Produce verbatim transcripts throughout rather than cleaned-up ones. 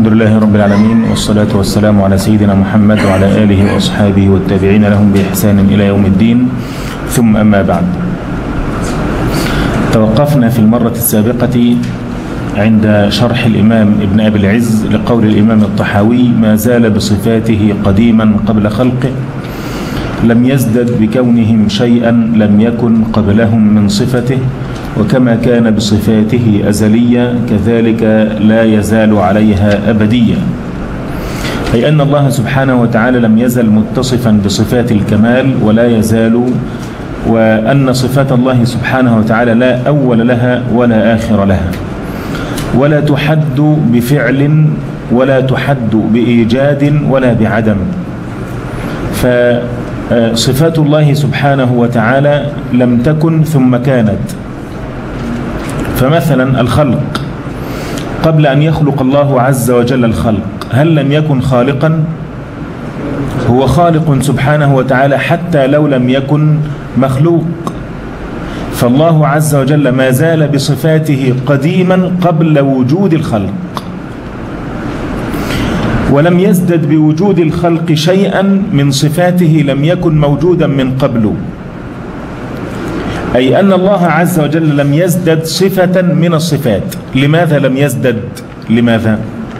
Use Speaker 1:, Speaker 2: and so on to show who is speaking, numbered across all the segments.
Speaker 1: الحمد لله رب العالمين، والصلاة والسلام على سيدنا محمد وعلى آله وأصحابه والتابعين لهم بإحسان إلى يوم الدين، ثم أما بعد. توقفنا في المرة السابقة عند شرح الإمام ابن أبي العز لقول الإمام الطحاوي: ما زال بصفاته قديما قبل خلقه، لم يزدد بكونهم شيئا لم يكن قبلهم من صفته، وكما كان بصفاته أزلية كذلك لا يزال عليها أبديا. أي أن الله سبحانه وتعالى لم يزل متصفا بصفات الكمال ولا يزال، وأن صفات الله سبحانه وتعالى لا أول لها ولا آخر لها، ولا تحد بفعل ولا تحد بإيجاد ولا بعدم. فصفات الله سبحانه وتعالى لم تكن ثم كانت. فمثلا الخلق، قبل أن يخلق الله عز وجل الخلق هل لم يكن خالقا؟ هو خالق سبحانه وتعالى حتى لو لم يكن مخلوق. فالله عز وجل ما زال بصفاته قديما قبل وجود الخلق، ولم يزدد بوجود الخلق شيئا من صفاته لم يكن موجودا من قبله. أي أن الله عز وجل لم يزدد صفة من الصفات. لماذا لم يزدد؟ لماذا؟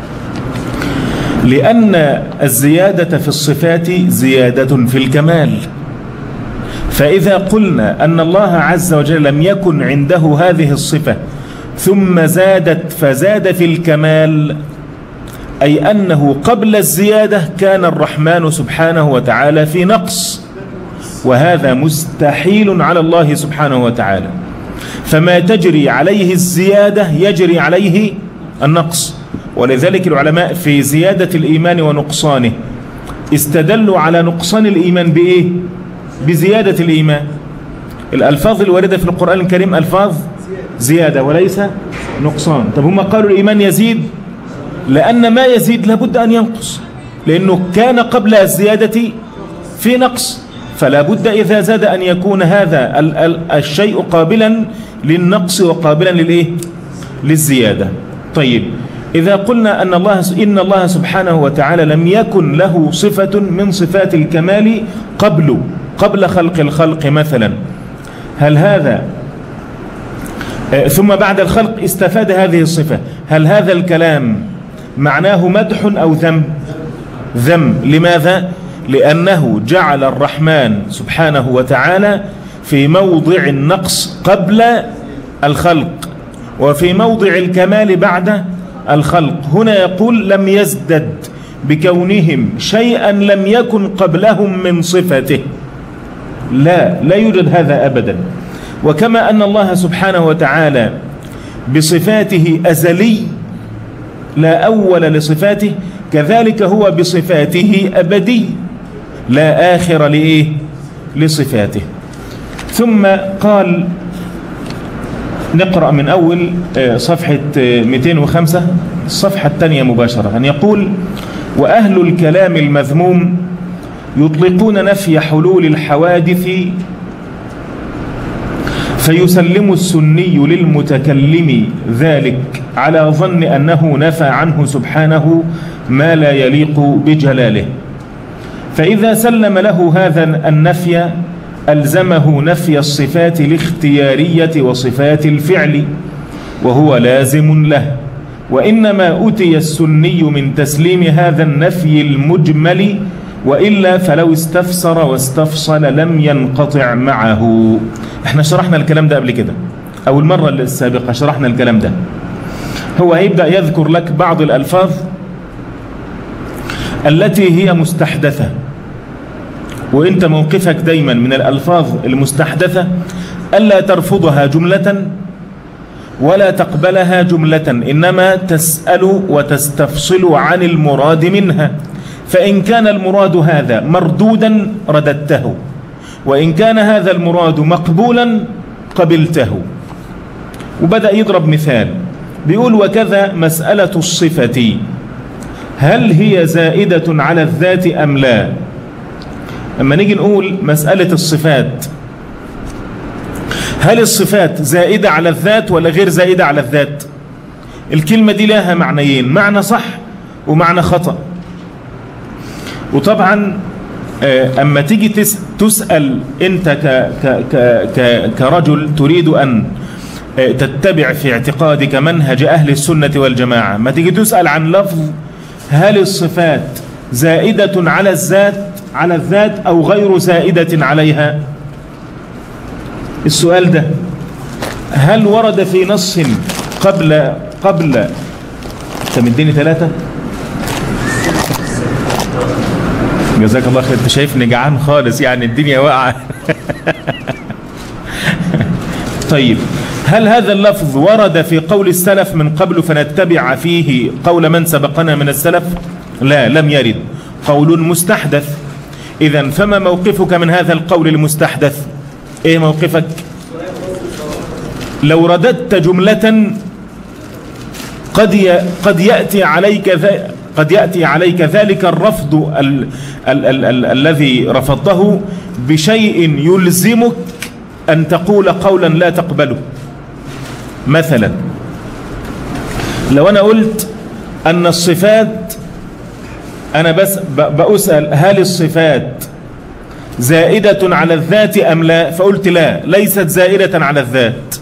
Speaker 1: لأن الزيادة في الصفات زيادة في الكمال. فإذا قلنا أن الله عز وجل لم يكن عنده هذه الصفة ثم زادت فزاد في الكمال، أي أنه قبل الزيادة كان الرحمن سبحانه وتعالى في نقص، وهذا مستحيل على الله سبحانه وتعالى. فما تجري عليه الزيادة يجري عليه النقص. ولذلك العلماء في زيادة الإيمان ونقصانه استدلوا على نقصان الإيمان بإيه؟ بزيادة الإيمان. الألفاظ الواردة في القرآن الكريم ألفاظ زيادة وليس نقصان. طب هم قالوا الإيمان يزيد لأن ما يزيد لابد أن ينقص، لأنه كان قبل الزيادة في نقص، فلا بد إذا زاد أن يكون هذا الشيء قابلا للنقص وقابلا للإيه؟ للزيادة. طيب، إذا قلنا أن الله إن الله سبحانه وتعالى لم يكن له صفة من صفات الكمال قبل قبل خلق الخلق مثلا، هل هذا ثم بعد الخلق استفاد هذه الصفة، هل هذا الكلام معناه مدح أو ذم؟ ذم. لماذا؟ لأنه جعل الرحمن سبحانه وتعالى في موضع النقص قبل الخلق وفي موضع الكمال بعد الخلق. هنا يقول لم يزدد بكونهم شيئا لم يكن قبلهم من صفته. لا لا يوجد هذا أبدا. وكما أن الله سبحانه وتعالى بصفاته أزلي لا أول لصفاته، كذلك هو بصفاته أبدي لا آخر لإيه؟ لصفاته. ثم قال، نقرأ من أول صفحة مئتين وخمسة الصفحة الثانية مباشرة، أن يقول: وأهل الكلام المذموم يطلقون نفي حلول الحوادث، فيسلم السني للمتكلم ذلك على ظن أنه نفى عنه سبحانه ما لا يليق بجلاله. فإذا سلم له هذا النفي ألزمه نفي الصفات الاختيارية وصفات الفعل، وهو لازم له. وإنما أتي السني من تسليم هذا النفي المجمل، وإلا فلو استفسر واستفصل لم ينقطع معه. احنا شرحنا الكلام ده قبل كده، أو المرة السابقة شرحنا الكلام ده. هو هيبدأ يذكر لك بعض الألفاظ التي هي مستحدثة، وإنت موقفك دايما من الألفاظ المستحدثة ألا ترفضها جملة ولا تقبلها جملة، إنما تسأل وتستفصل عن المراد منها. فإن كان المراد هذا مردودا رددته، وإن كان هذا المراد مقبولا قبلته. وبدأ يضرب مثال، بيقول: وكذا مسألة الصفة، هل هي زائدة على الذات أم لا؟ لما نيجي نقول مسألة الصفات، هل الصفات زائدة على الذات ولا غير زائدة على الذات؟ الكلمة دي لها معنيين، معنى صح ومعنى خطأ. وطبعا أما تيجي تسأل أنت كرجل تريد أن تتبع في اعتقادك منهج أهل السنة والجماعة، ما تيجي تسأل عن لفظ هل الصفات زائدة على الذات على الذات أو غير زائدة عليها؟ السؤال ده هل ورد في نص قبل قبل تمديني ثلاثة؟ جزاك الله خير. انت شايفني جعان خالص يعني الدنيا واقعة. طيب هل هذا اللفظ ورد في قول السلف من قبل فنتبع فيه قول من سبقنا من السلف؟ لا، لم يرد، قول مستحدث. إذن فما موقفك من هذا القول المستحدث؟ ايه موقفك؟ لو رددت جملة قد قد يأتي عليك قد يأتي عليك ذلك الرفض ال ال ال ال الذي رفضته بشيء يلزمك أن تقول قولا لا تقبله. مثلا لو أنا قلت أن الصفات، أنا بس بأسأل هل الصفات زائدة على الذات أم لا؟ فقلت لا، ليست زائدة على الذات.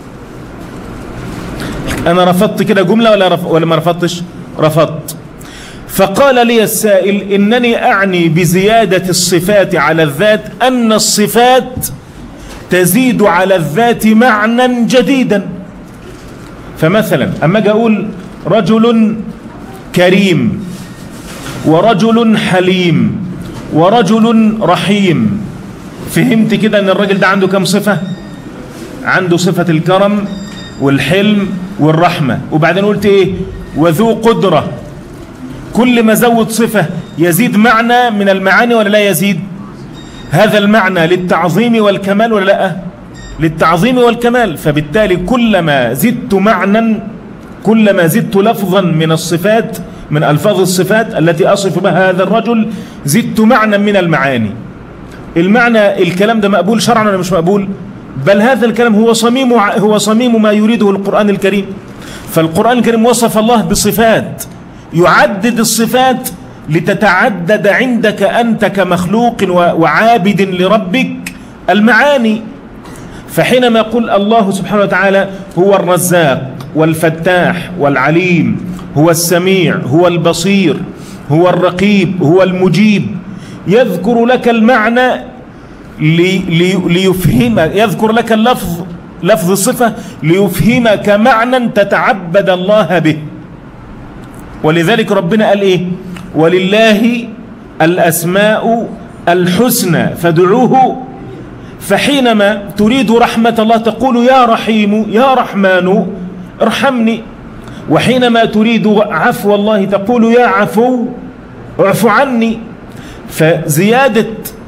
Speaker 1: أنا رفضت كده جملة ولا رف... ولا ما رفضتش؟ رفضت. فقال لي السائل إنني أعني بزيادة الصفات على الذات أن الصفات تزيد على الذات معنى جديدا. فمثلا أما أجي أقول رجل كريم ورجل حليم ورجل رحيم، فهمت كده أن الرجل ده عنده كم صفة؟ عنده صفة الكرم والحلم والرحمة. وبعدين قلت إيه؟ وذو قدرة. كل ما زود صفة يزيد معنى من المعاني ولا لا يزيد؟ هذا المعنى للتعظيم والكمال ولا لا؟ للتعظيم والكمال. فبالتالي كلما زدت معنى، كلما زدت لفظا من الصفات، من ألفاظ الصفات التي أصف بها هذا الرجل، زدت معنى من المعاني. المعنى الكلام ده مقبول شرعا ولا مش مقبول؟ بل هذا الكلام هو صميم هو صميم ما يريده القرآن الكريم. فالقرآن الكريم وصف الله بصفات، يعدد الصفات لتتعدد عندك أنت كمخلوق وعابد لربك المعاني. فحينما يقول الله سبحانه وتعالى هو الرزاق والفتاح والعليم، هو السميع، هو البصير، هو الرقيب، هو المجيب، يذكر لك المعنى لي لي ليفهمك، يذكر لك اللفظ لفظ الصفة ليفهمك معنى تتعبد الله به. ولذلك ربنا قال ايه؟ ولله الأسماء الحسنى فادعوه. فحينما تريد رحمة الله تقول يا رحيم يا رحمن ارحمني، وحينما تريد عفو الله تقول يا عفو اعف عني. فزيادة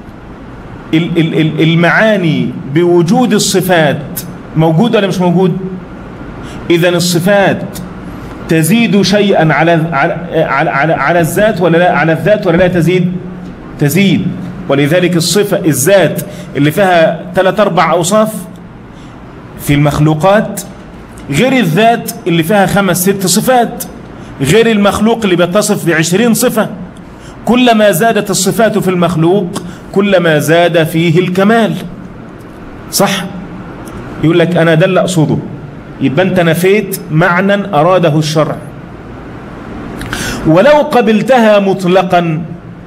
Speaker 1: المعاني بوجود الصفات موجود ولا مش موجود؟ إذن الصفات تزيد شيئا على على على, على الذات ولا لا؟ على الذات ولا لا تزيد؟ تزيد. ولذلك الصفة الذات اللي فيها ثلاث أربع أوصاف في المخلوقات غير الذات اللي فيها خمس ست صفات، غير المخلوق اللي بيتصف بعشرين صفة. كلما زادت الصفات في المخلوق كلما زاد فيه الكمال. صح؟ يقول لك أنا ده اللي أقصده، يبقى أنت نفيت معنى أراده الشرع. ولو قبلتها مطلقا،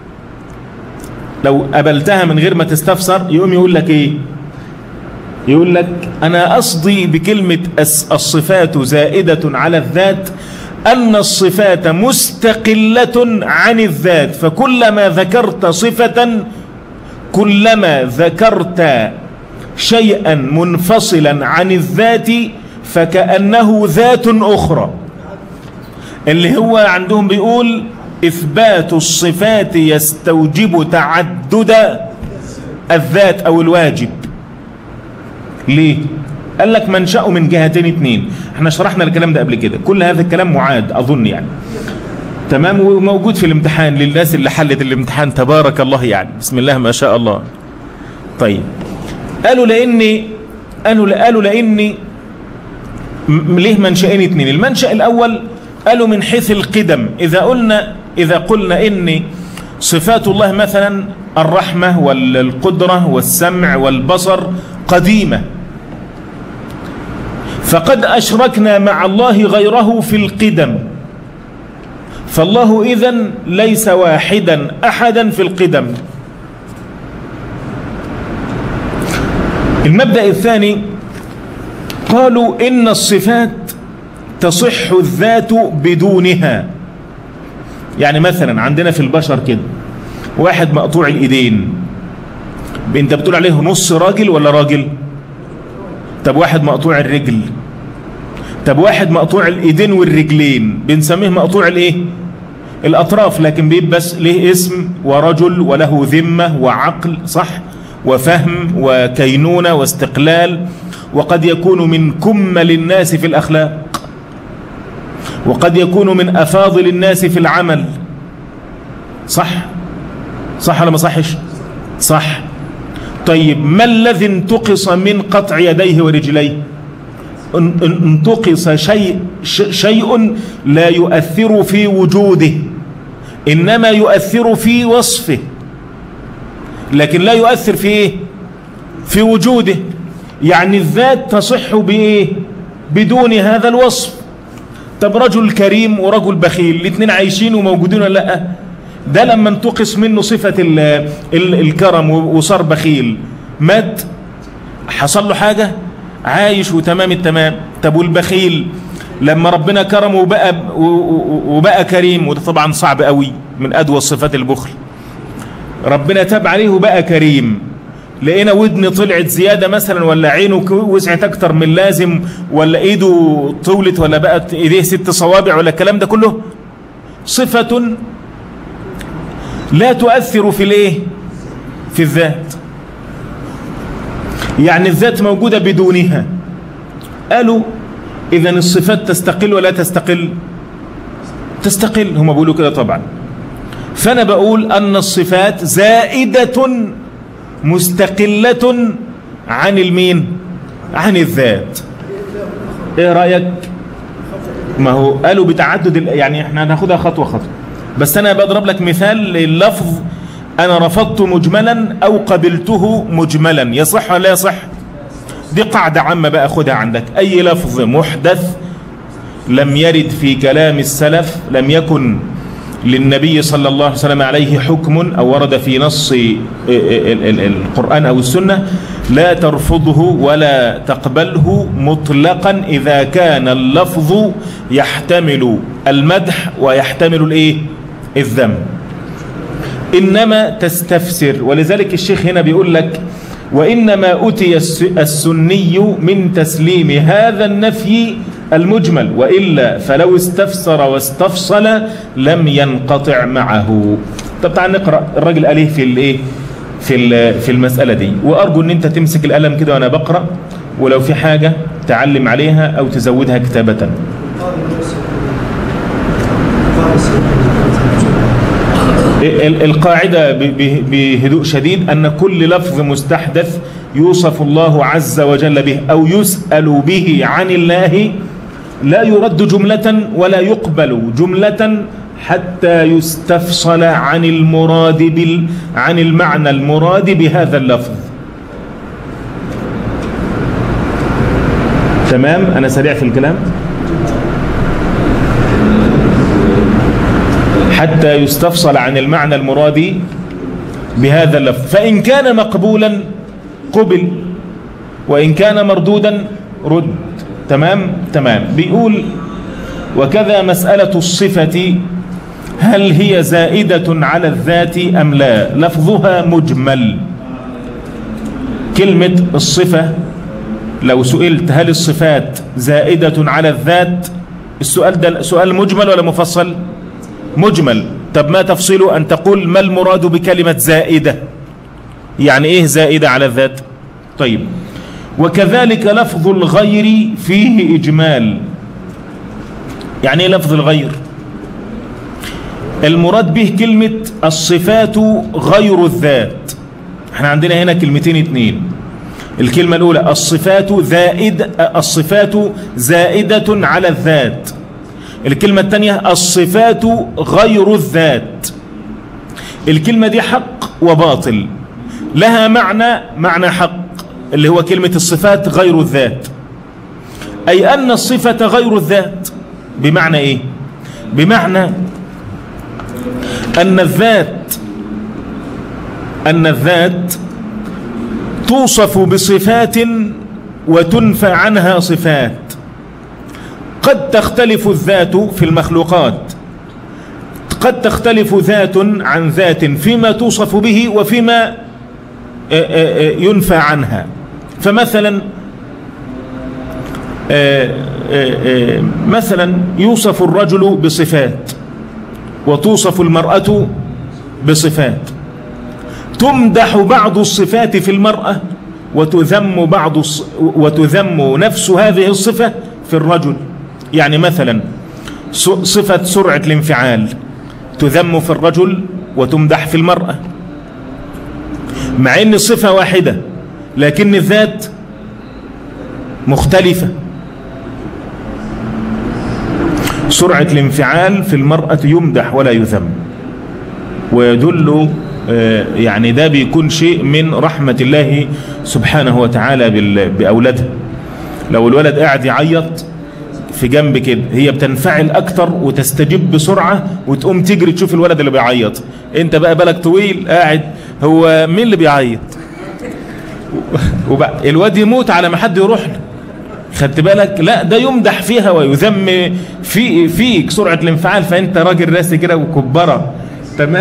Speaker 1: لو قبلتها من غير ما تستفسر، يقوم يقول لك إيه؟ يقول لك أنا قصدي بكلمة الصفات زائدة على الذات أن الصفات مستقلة عن الذات، فكلما ذكرت صفة كلما ذكرت شيئا منفصلا عن الذات فكأنه ذات أخرى. اللي هو عندهم بيقول إثبات الصفات يستوجب تعدد الذات أو الواجب. ليه؟ قال لك منشأه من جهتين اتنين. احنا شرحنا الكلام ده قبل كده، كل هذا الكلام معاد أظن يعني تمام، وموجود في الامتحان للناس اللي حلت الامتحان تبارك الله يعني، بسم الله ما شاء الله. طيب قالوا لأني قالوا قالوا لأني ليه منشأين اتنين. المنشأ الأول قالوا من حيث القدم، إذا قلنا إذا قلنا إن صفات الله مثلا الرحمة والقدرة والسمع والبصر قديمة، فقد أشركنا مع الله غيره في القدم، فالله إذن ليس واحدا أحدا في القدم. المبدأ الثاني قالوا إن الصفات تصح الذات بدونها. يعني مثلا عندنا في البشر كده واحد مقطوع الإيدين، انت بتقول عليه نص راجل ولا راجل؟ طب واحد مقطوع الرجل، طب واحد مقطوع الإيدين والرجلين بنسميه مقطوع الايه؟ الأطراف، لكن بيبقى بس ليه اسم ورجل وله ذمة وعقل، صح؟ وفهم وكينونة واستقلال، وقد يكون من كمل الناس في الأخلاق، وقد يكون من أفاضل الناس في العمل، صح؟ صح ولا ما صحش؟ صح. طيب ما الذي انتقص من قطع يديه ورجليه؟ انتقص شيء شيء لا يؤثر في وجوده، إنما يؤثر في وصفه، لكن لا يؤثر في إيه؟ في وجوده. يعني الذات تصح بإيه؟ بدون هذا الوصف. طب رجل كريم ورجل بخيل الاثنين عايشين وموجودين ولا لا؟ ده لما انتقص منه صفة ال ال الكرم وصار بخيل، مات، حصل له حاجة؟ عايش وتمام التمام. طب والبخيل لما ربنا كرمه وبقى وبقى كريم، وده طبعا صعب قوي، من أدوى صفات البخل، ربنا تاب عليه وبقى كريم، لقينا ودن طلعت زيادة مثلا، ولا عينه وسعت أكتر من لازم، ولا إيده طولت، ولا بقت إيديه ست صوابع، ولا الكلام ده كله، صفة لا تؤثر في الإيه؟ في الذات. يعني الذات موجودة بدونها. قالوا إذن الصفات تستقل ولا تستقل؟ تستقل، هم بيقولوا كده طبعا. فأنا بقول أن الصفات زائدة مستقلة عن المين؟ عن الذات. ايه رأيك؟ ما هو قالوا بتعدد، يعني احنا هناخدها خطوة خطوة، بس انا بضرب لك مثال لللفظ انا رفضت مجملا او قبلته مجملا، يصح ولا لا يصح؟ دي قاعدة عامة بقى، خدها عندك. اي لفظ محدث لم يرد في كلام السلف، لم يكن للنبي صلى الله عليه وسلم عليه حكم أو ورد في نص القرآن أو السنة، لا ترفضه ولا تقبله مطلقا إذا كان اللفظ يحتمل المدح ويحتمل الإيه؟ الذم. إنما تستفسر، ولذلك الشيخ هنا بيقول لك وإنما أتي السني من تسليم هذا النفي المجمل، وإلا فلو استفسر واستفصل لم ينقطع معه. طب تعال نقرأ الراجل قال ايه في الايه في في المسألة دي، وأرجو ان انت تمسك القلم كده وانا بقرأ، ولو في حاجة تعلم عليها او تزودها كتابة. القاعدة بهدوء شديد أن كل لفظ مستحدث يوصف الله عز وجل به أو يسأل به عن الله لا يرد جملة ولا يقبل جملة حتى يستفصل عن المراد بال عن المعنى المراد بهذا اللفظ. تمام؟ أنا سريع في الكلام. حتى يستفصل عن المعنى المراد بهذا اللفظ، فإن كان مقبولا قبل، وإن كان مردودا رد. تمام؟ تمام. بيقول وكذا مسألة الصفة هل هي زائدة على الذات أم لا؟ لفظها مجمل. كلمة الصفة لو سئلت هل الصفات زائدة على الذات، السؤال ده سؤال مجمل ولا مفصل؟ مجمل. طب ما تفصيله؟ أن تقول ما المراد بكلمة زائدة، يعني إيه زائدة على الذات؟ طيب. وكذلك لفظ الغير فيه إجمال. يعني إيه لفظ الغير؟ المراد به كلمة الصفات غير الذات. احنا عندنا هنا كلمتين اتنين. الكلمة الأولى الصفات زائد، الصفات زائدة على الذات. الكلمة الثانية الصفات غير الذات. الكلمة دي حق وباطل، لها معنى معنى حق اللي هو كلمة الصفات غير الذات، أي أن الصفة غير الذات. بمعنى إيه؟ بمعنى أن الذات أن الذات توصف بصفات وتنفى عنها صفات. قد تختلف الذات في المخلوقات، قد تختلف ذات عن ذات فيما توصف به وفيما ينفى عنها. فمثلا مثلا يوصف الرجل بصفات وتوصف المرأة بصفات، تمدح بعض الصفات في المرأة وتذم بعض وتذم نفس هذه الصفة في الرجل. يعني مثلا صفة سرعة الانفعال تذم في الرجل وتمدح في المرأة، مع ان الصفة واحدة لكن الذات مختلفة. سرعة الانفعال في المرأة يمدح ولا يذم، ويدل يعني ده بيكون شيء من رحمة الله سبحانه وتعالى بأولاده. لو الولد قاعد يعيط في جنب كده هي بتنفعل أكتر وتستجيب بسرعة وتقوم تجري تشوف الولد اللي بيعيط. انت بقى بالك طويل قاعد، هو مين اللي بيعيط؟ وبقى الواد يموت على ما حد يروح له. خدت بالك؟ لا، ده يمدح فيها ويذم في فيك سرعة الانفعال، فانت راجل راسي كده وكبرة. تمام.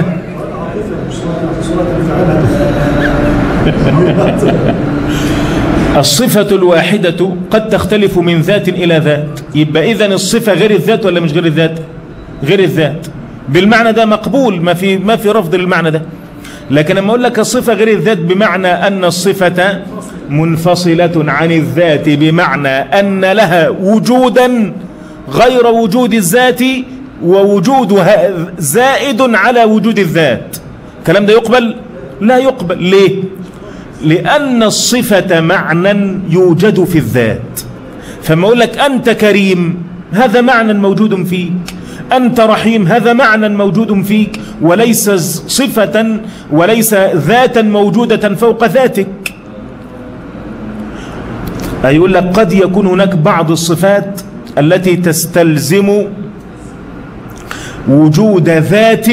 Speaker 1: الصفة الواحدة قد تختلف من ذات إلى ذات، يبقى إذن الصفة غير الذات ولا مش غير الذات؟ غير الذات. بالمعنى ده مقبول، ما في ما في رفض للمعنى ده. لكن لما أقول لك الصفة غير الذات بمعنى أن الصفة منفصلة عن الذات، بمعنى أن لها وجودا غير وجود الذات ووجودها زائد على وجود الذات، الكلام ده يقبل؟ لا يقبل. ليه؟ لأن الصفة معنى يوجد في الذات. فما أقول لك أنت كريم هذا معنى موجود فيك، أنت رحيم هذا معنى موجود فيك، وليس صفة وليس ذاتا موجودة فوق ذاتك. يقول لك قد يكون هناك بعض الصفات التي تستلزم وجود ذات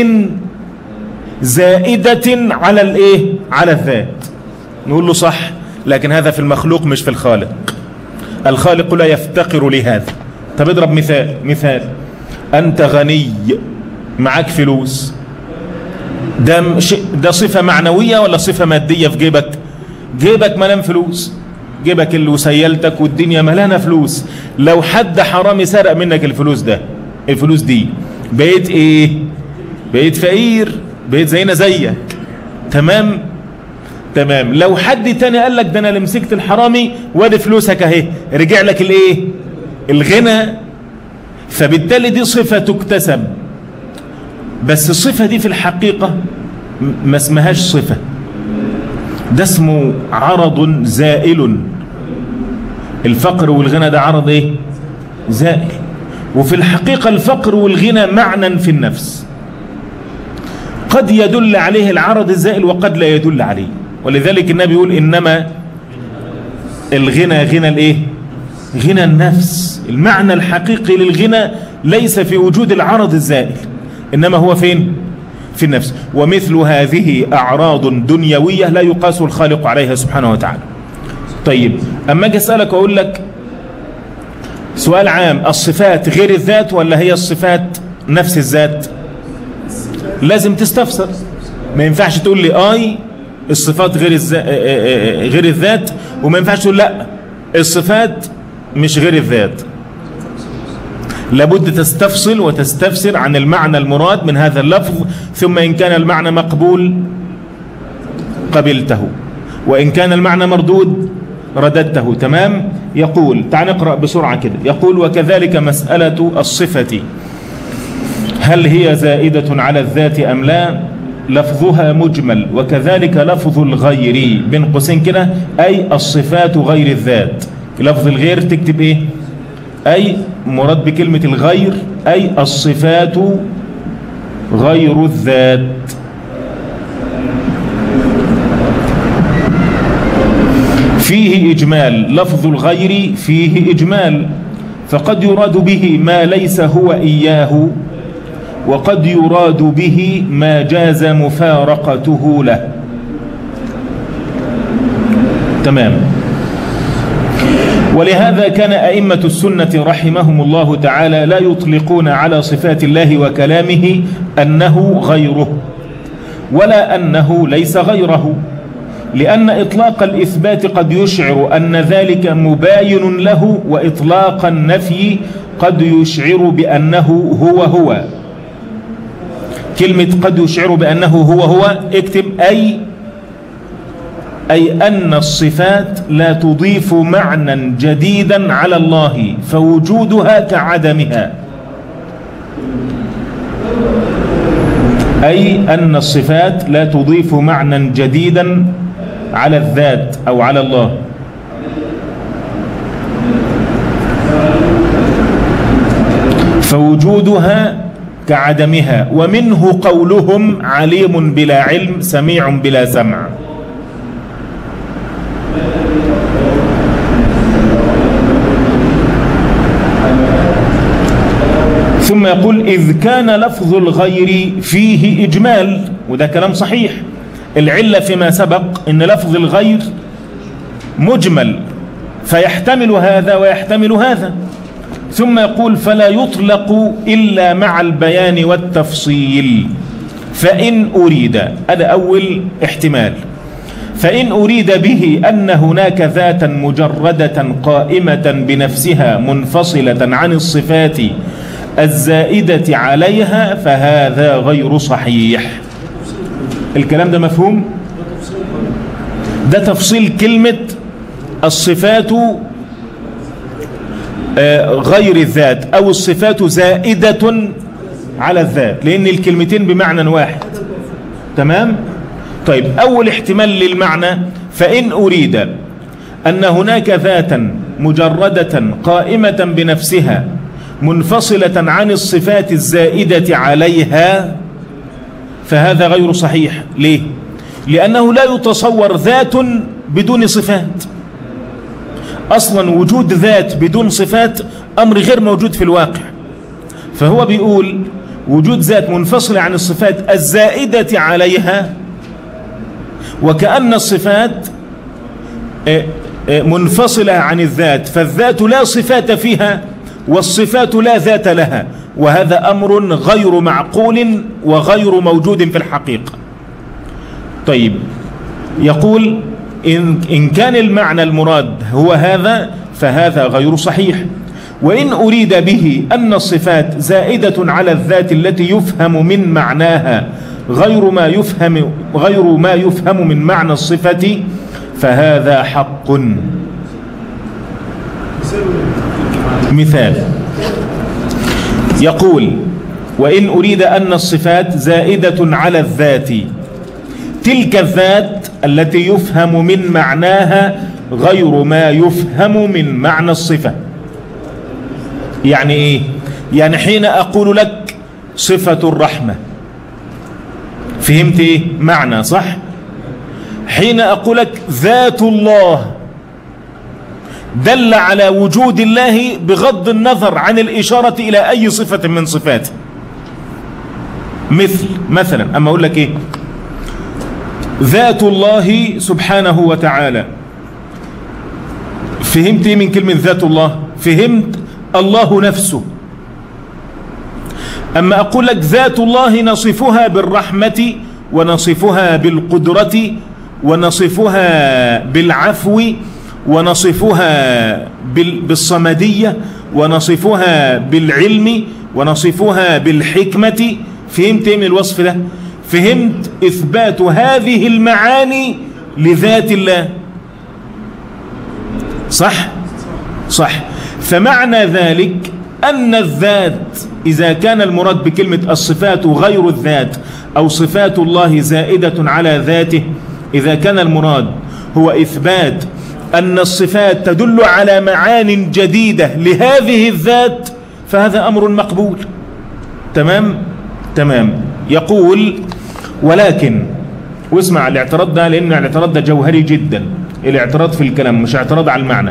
Speaker 1: زائدة على الايه؟ على الذات. نقول له صح، لكن هذا في المخلوق مش في الخالق. الخالق لا يفتقر لهذا. طب اضرب مثال. مثال انت غني معاك فلوس، ده ده صفة معنوية ولا صفة مادية في جيبك؟ جيبك ملان فلوس، جيبك اللي وسيلتك والدنيا ملانة فلوس. لو حد حرامي سرق منك الفلوس ده الفلوس دي بقيت ايه؟ بقيت فقير، بقيت زينا زيك. تمام تمام. لو حد تاني قال لك ده انا اللي مسكت الحرامي وادي فلوسك اهي، رجع لك الايه؟ الغنى. فبالتالي دي صفة تكتسب، بس الصفة دي في الحقيقة ما اسمهاش صفة، ده اسمه عرض زائل. الفقر والغنى ده عرض ايه؟ زائل. وفي الحقيقة الفقر والغنى معنى في النفس، قد يدل عليه العرض الزائل وقد لا يدل عليه. ولذلك النبي يقول إنما الغنى غنى الايه؟ غنى النفس. المعنى الحقيقي للغنى ليس في وجود العرض الزائل، إنما هو فين؟ في النفس. ومثل هذه أعراض دنيوية لا يقاس الخالق عليها سبحانه وتعالى. طيب أما أجي أسألك وأقول لك سؤال عام، الصفات غير الذات ولا هي الصفات نفس الذات؟ لازم تستفسر. ما ينفعش تقول لي آي الصفات غير الذات غير الذات، وما ينفعش تقول لا الصفات مش غير الذات. لابد تستفصل وتستفسر عن المعنى المراد من هذا اللفظ، ثم إن كان المعنى مقبول قبلته، وإن كان المعنى مردود رددته. تمام. يقول تعال نقرأ بسرعة كده. يقول وكذلك مسألة الصفة هل هي زائدة على الذات أم لا، لفظها مجمل، وكذلك لفظ الغير بين قوسين كده، أي الصفات غير الذات. لفظ الغير تكتب إيه؟ أي مراد بكلمة الغير أي الصفات غير الذات. فيه إجمال، لفظ الغير فيه إجمال، فقد يراد به ما ليس هو إياه، وقد يراد به ما جاز مفارقته له. تمام. ولهذا كان أئمة السنة رحمهم الله تعالى لا يطلقون على صفات الله وكلامه أنه غيره ولا أنه ليس غيره، لأن إطلاق الإثبات قد يشعر أن ذلك مباين له، وإطلاق النفي قد يشعر بأنه هو هو. كلمة قد يشعر بأنه هو هو اكتب أي أي أن الصفات لا تضيف معنى جديدا على الله، فوجودها كعدمها. أي أن الصفات لا تضيف معنى جديدا على الذات أو على الله. فوجودها كعدمها. ومنه قولهم عليم بلا علم، سميع بلا سمع. ثم يقول إذ كان لفظ الغير فيه إجمال، وده كلام صحيح. العلة فيما سبق إن لفظ الغير مجمل، فيحتمل هذا ويحتمل هذا. ثم يقول فلا يطلق إلا مع البيان والتفصيل. فإن أريد، هذا أول احتمال، فإن أريد به أن هناك ذاتا مجردة قائمة بنفسها منفصلة عن الصفات الزائدة عليها فهذا غير صحيح. الكلام ده مفهوم؟ ده تفصيل كلمة الصفات غير الذات أو الصفات زائدة على الذات، لأن الكلمتين بمعنى واحد. تمام؟ طيب، أول احتمال للمعنى فإن أريد أن هناك ذاتا مجردة قائمة بنفسها منفصلة عن الصفات الزائدة عليها فهذا غير صحيح. ليه؟ لأنه لا يتصور ذات بدون صفات. أصلا وجود ذات بدون صفات أمر غير موجود في الواقع. فهو بيقول وجود ذات منفصلة عن الصفات الزائدة عليها، وكأن الصفات منفصلة عن الذات، فالذات لا صفات فيها والصفات لا ذات لها، وهذا أمر غير معقول وغير موجود في الحقيقة. طيب، يقول إن, إن كان المعنى المراد هو هذا فهذا غير صحيح. وإن أريد به أن الصفات زائدة على الذات التي يفهم من معناها غير ما يفهم غير ما يفهم من معنى الصفة فهذا حق. مثال، يقول وإن أريد أن الصفات زائدة على الذات، تلك الذات التي يفهم من معناها غير ما يفهم من معنى الصفة. يعني إيه؟ يعني حين أقول لك صفة الرحمة، فهمت إيه؟ معنى، صح؟ حين أقول لك ذات الله دل على وجود الله بغض النظر عن الإشارة إلى أي صفة من صفاته. مثل مثلا أما أقول لك إيه؟ ذات الله سبحانه وتعالى، فهمت إيه من كلمة ذات الله؟ فهمت الله نفسه. أما أقول لك ذات الله نصفها بالرحمة، ونصفها بالقدرة، ونصفها بالعفو، ونصفها بالصمدية، ونصفها بالعلم، ونصفها بالحكمة. فهمت من الوصف ده؟ فهمت إثبات هذه المعاني لذات الله. صح؟ صح. فمعنى ذلك أن الذات إذا كان المراد بكلمة الصفات غير الذات أو صفات الله زائدة على ذاته، إذا كان المراد هو إثبات أن الصفات تدل على معان جديدة لهذه الذات فهذا أمر مقبول. تمام تمام. يقول ولكن، واسمع الاعتراض ده لأن الاعتراض ده جوهري جدا، الاعتراض في الكلام مش اعتراض على المعنى.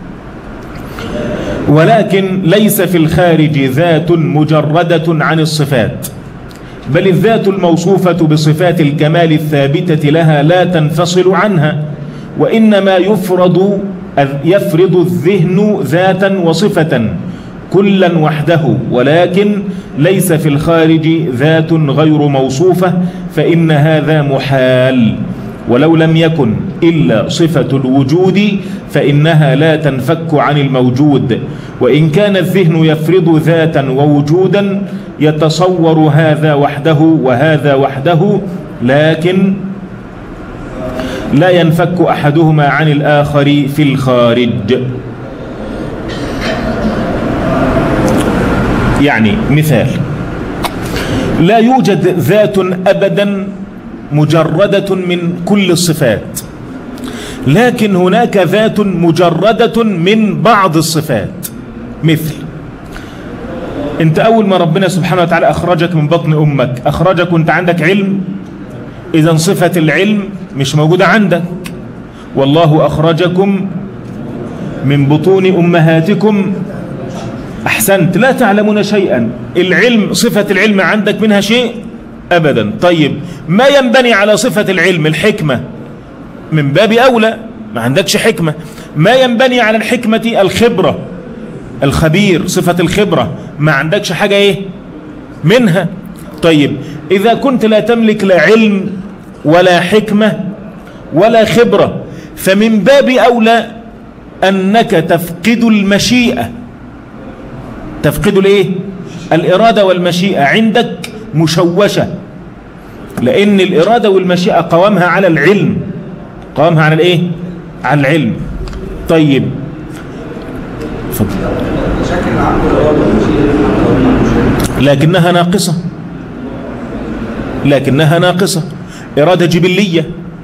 Speaker 1: ولكن ليس في الخارج ذات مجردة عن الصفات، بل الذات الموصوفة بصفات الكمال الثابتة لها لا تنفصل عنها، وإنما يفرض يفرض الذهن ذاتا وصفة كلا وحده، ولكن ليس في الخارج ذات غير موصوفة، فإن هذا محال. ولو لم يكن إلا صفة الوجود فإنها لا تنفك عن الموجود، وإن كان الذهن يفرض ذاتا ووجودا يتصور هذا وحده وهذا وحده، لكن لا ينفك أحدهما عن الآخر في الخارج. يعني مثال، لا يوجد ذات أبدا مجردة من كل الصفات، لكن هناك ذات مجردة من بعض الصفات. مثل انت اول ما ربنا سبحانه وتعالى اخرجك من بطن امك اخرجك وانت عندك علم، اذا صفة العلم مش موجودة عندك. والله اخرجكم من بطون امهاتكم، احسنت، لا تعلمون شيئا. العلم، صفة العلم عندك منها شيء ابدا. طيب ما ينبني على صفة العلم؟ الحكمة، من باب اولى ما عندكش حكمة. ما ينبني على الحكمة؟ الخبرة، الخبير، صفة الخبرة، ما عندكش حاجة ايه منها. طيب اذا كنت لا تملك لا علم ولا حكمة ولا خبرة، فمن باب اولى انك تفقد المشيئة. تفقد الايه؟ الارادة والمشيئة عندك مشوشة، لان الارادة والمشيئة قوامها على العلم، قوامها على الايه؟ على العلم. طيب فضل. لكنها ناقصة، لكنها ناقصة. إرادة جبلية،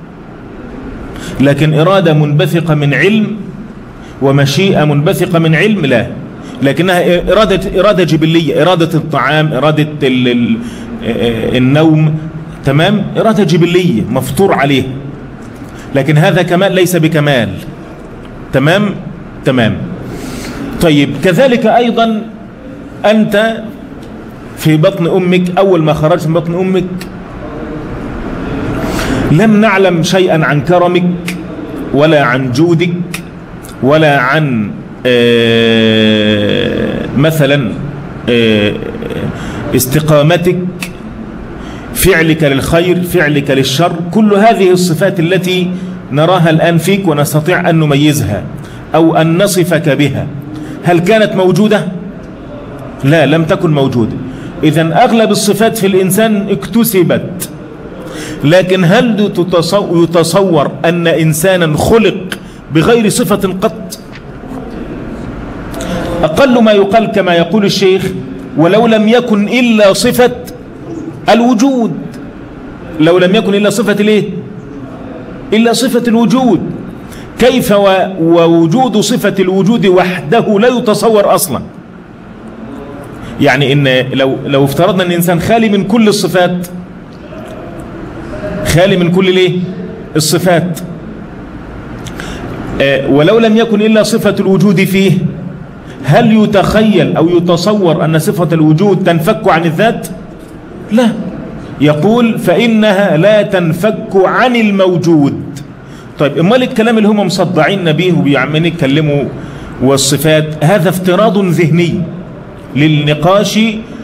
Speaker 1: لكن إرادة منبثقة من علم ومشيئة منبثقة من علم لا، لكنها إرادة إرادة جبلية، إرادة الطعام، إرادة النوم، تمام، إرادة جبلية مفطور عليه، لكن هذا كمال ليس بكمال. تمام تمام. طيب كذلك أيضا أنت في بطن أمك، أول ما خرجت من بطن أمك لم نعلم شيئا عن كرمك ولا عن جودك ولا عن مثلا استقامتك، فعلك للخير، فعلك للشر، كل هذه الصفات التي نراها الآن فيك ونستطيع أن نميزها أو أن نصفك بها، هل كانت موجودة؟ لا، لم تكن موجودة. إذن أغلب الصفات في الإنسان اكتسبت، لكن هل يتصور أن إنسانا خلق بغير صفة قط؟ أقل ما يقال كما يقول الشيخ: ولو لم يكن إلا صفة الوجود، لو لم يكن إلا صفة الإيه؟ إلا صفة الوجود، كيف ووجود صفة الوجود وحده لا يتصور أصلا؟ يعني إن لو لو افترضنا أن الإنسان خالي من كل الصفات، خالي من كل الإيه؟ الصفات، آه ولو لم يكن إلا صفة الوجود فيه، هل يتخيل أو يتصور أن صفة الوجود تنفك عن الذات؟ لا. يقول فإنها لا تنفك عن الموجود. طيب امال الكلام اللي هم مصدعين به وبيعملين يتكلموا والصفات، هذا افتراض ذهني للنقاش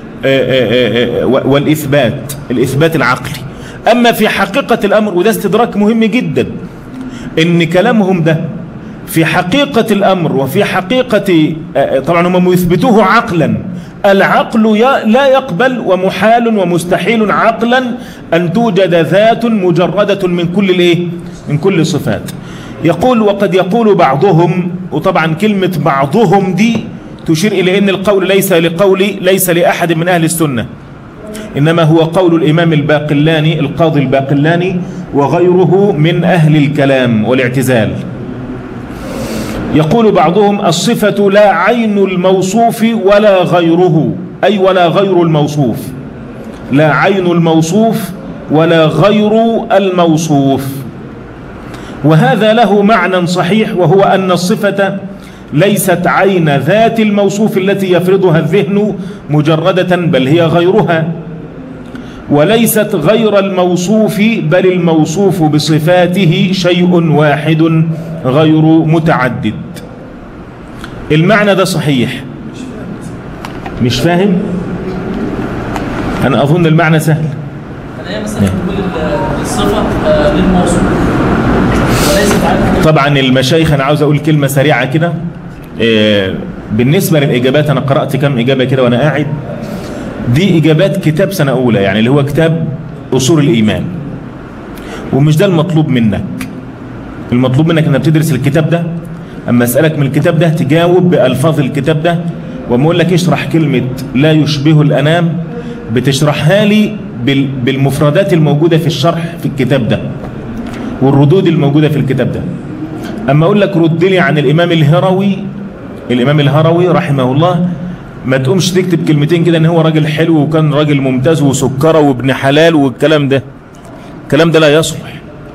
Speaker 1: والإثبات، الإثبات العقلي. أما في حقيقة الأمر، وده استدراك مهم جدا، إن كلامهم ده في حقيقة الأمر وفي حقيقة، طبعا هم يثبتوه عقلا، العقل لا يقبل، ومحال ومستحيل عقلا أن توجد ذات مجردة من كل الايه؟ من كل الصفات. يقول وقد يقول بعضهم، وطبعا كلمة بعضهم دي تشير إلى أن القول ليس لقولي، ليس لأحد من أهل السنة، إنما هو قول الإمام الباقلاني، القاضي الباقلاني وغيره من أهل الكلام والاعتزال. يقول بعضهم الصفة لا عين الموصوف ولا غيره، أي ولا غير الموصوف، لا عين الموصوف ولا غير الموصوف. وهذا له معنى صحيح، وهو أن الصفة ليست عين ذات الموصوف التي يفرضها الذهن مجردة، بل هي غيرها، وليست غير الموصوف، بل الموصوف بصفاته شيء واحد غير متعدد. المعنى ده صحيح؟ مش فاهم؟ أنا أظن المعنى سهل.
Speaker 2: أنا مثلا نقول الصفة للموصوف وليست عين. طبعا
Speaker 1: المشايخ أنا عاوز أقول كلمة سريعة كده. بالنسبة للإجابات أنا قرأت كم إجابة كده وأنا قاعد، دي إجابات كتاب سنة أولى، يعني اللي هو كتاب أصول الإيمان، ومش ده المطلوب منك. المطلوب منك أنك تدرس الكتاب ده، أما أسألك من الكتاب ده تجاوب بألفاظ الكتاب ده، وما أقول لك اشرح كلمة لا يشبه الأنام بتشرحها لي بالمفردات الموجودة في الشرح في الكتاب ده والردود الموجودة في الكتاب ده. أما أقول لك رد لي عن الإمام الهروي، الإمام الهروي رحمه الله، ما تقومش تكتب كلمتين كده ان هو راجل حلو وكان راجل ممتاز وسكره وابن حلال والكلام ده، الكلام ده لا يصلح.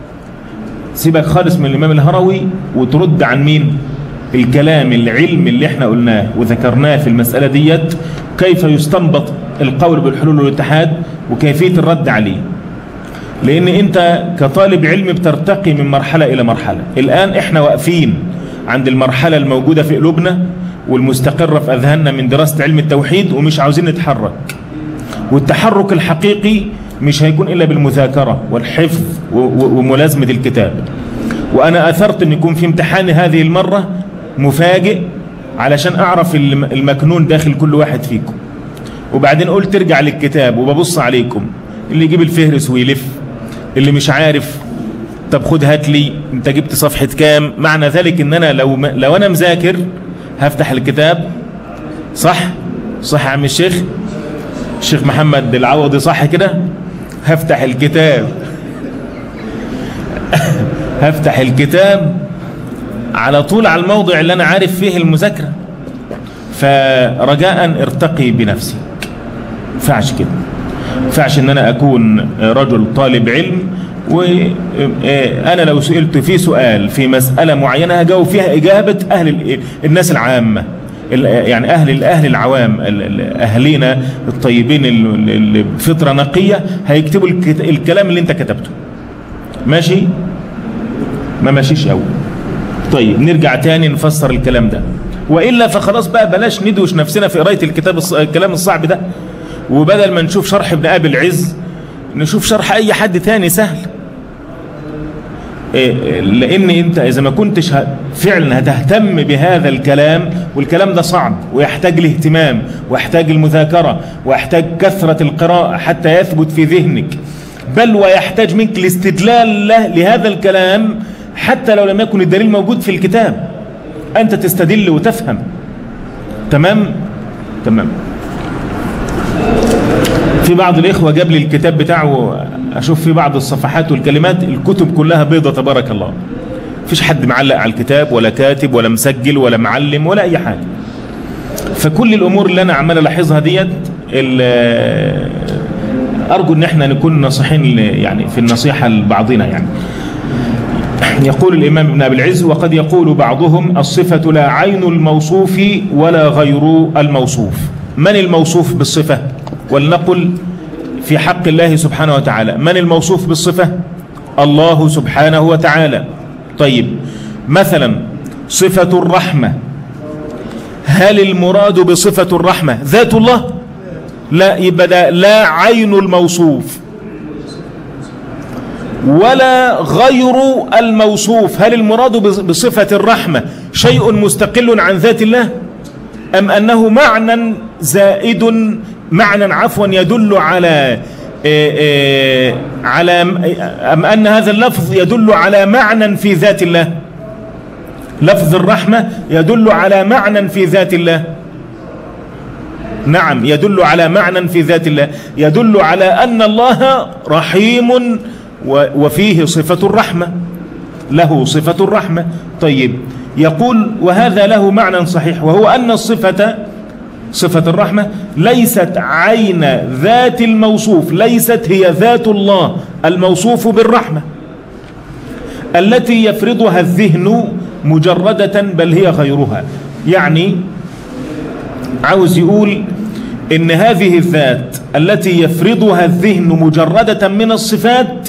Speaker 1: سيبك خالص من الإمام الهروي وترد عن مين؟ الكلام العلمي اللي احنا قلناه وذكرناه في المسألة ديت، كيف يستنبط القول بالحلول والاتحاد وكيفية الرد عليه. لأن أنت كطالب علم بترتقي من مرحلة إلى مرحلة. الآن احنا واقفين عند المرحلة الموجودة في قلوبنا والمستقرة في أذهاننا من دراسة علم التوحيد، ومش عاوزين نتحرك. والتحرك الحقيقي مش هيكون إلا بالمذاكرة والحفظ وملازمة الكتاب. وأنا أثرت أن يكون في امتحان هذه المرة مفاجئ علشان أعرف المكنون داخل كل واحد فيكم، وبعدين قلت ترجع للكتاب وببص عليكم، اللي يجيب الفهرس ويلف، اللي مش عارف طب خد هات لي انت جبت صفحة كام. معنى ذلك ان انا لو لو انا مذاكر هفتح الكتاب، صح صح يا عم الشيخ الشيخ محمد العوضي، صح كده؟ هفتح الكتاب هفتح الكتاب على طول على الموضع اللي انا عارف فيه المذاكرة. فرجاء ارتقي بنفسي، فعش كده، فعش ان انا اكون رجل طالب علم وانا لو سئلت في سؤال في مسألة معينة هجاوب فيها اجابة اهل الناس العامة، يعني اهل الاهل العوام اهلينا الطيبين اللي بفطرة نقية هيكتبوا الكلام اللي انت كتبته. ماشي؟ ما ماشيش قوي. طيب نرجع تاني نفسر الكلام ده، وإلا فخلاص بقى بلاش ندوش نفسنا في قراية الكتاب الكلام الصعب ده، وبدل ما نشوف شرح ابن أبي العز نشوف شرح أي حد تاني سهل. لأن أنت إذا ما كنتش فعلا هتهتم بهذا الكلام، والكلام ده صعب ويحتاج الاهتمام ويحتاج المذاكرة ويحتاج كثرة القراءة حتى يثبت في ذهنك، بل ويحتاج منك الاستدلال لهذا الكلام حتى لو لم يكن الدليل موجود في الكتاب، أنت تستدل وتفهم. تمام؟ تمام. في بعض الإخوة جاب لي الكتاب بتاعه، أشوف في بعض الصفحات والكلمات الكتب كلها بيضة تبارك الله، فيش حد معلق على الكتاب ولا كاتب ولا مسجل ولا معلم ولا أي حاجة. فكل الأمور اللي أنا عمال ألاحظها ديت أرجو أن احنا نكون ناصحين يعني في النصيحة لبعضنا. يعني يقول الإمام ابن أبي العز: وقد يقول بعضهم الصفة لا عين الموصوف ولا غير الموصوف. من الموصوف بالصفة؟ ولنقل في حق الله سبحانه وتعالى، من الموصوف بالصفة؟ الله سبحانه وتعالى. طيب مثلا صفة الرحمة، هل المراد بصفة الرحمة ذات الله؟ لا، يبقى لا عين الموصوف ولا غير الموصوف. هل المراد بصفة الرحمة شيء مستقل عن ذات الله، أم أنه معنى زائد، معنى عفوا يدل على على أم أن هذا اللفظ يدل على معنى في ذات الله؟ لفظ الرحمة يدل على معنى في ذات الله. نعم، يدل على معنى في ذات الله، يدل على أن الله رحيم وفيه صفة الرحمة، له صفة الرحمة. طيب يقول وهذا له معنى صحيح، وهو أن الصفة صفة الرحمة ليست عين ذات الموصوف، ليست هي ذات الله الموصوف بالرحمة التي يفرضها الذهن مجردة، بل هي غيرها. يعني عاوز يقول إن هذه الذات التي يفرضها الذهن مجردة من الصفات،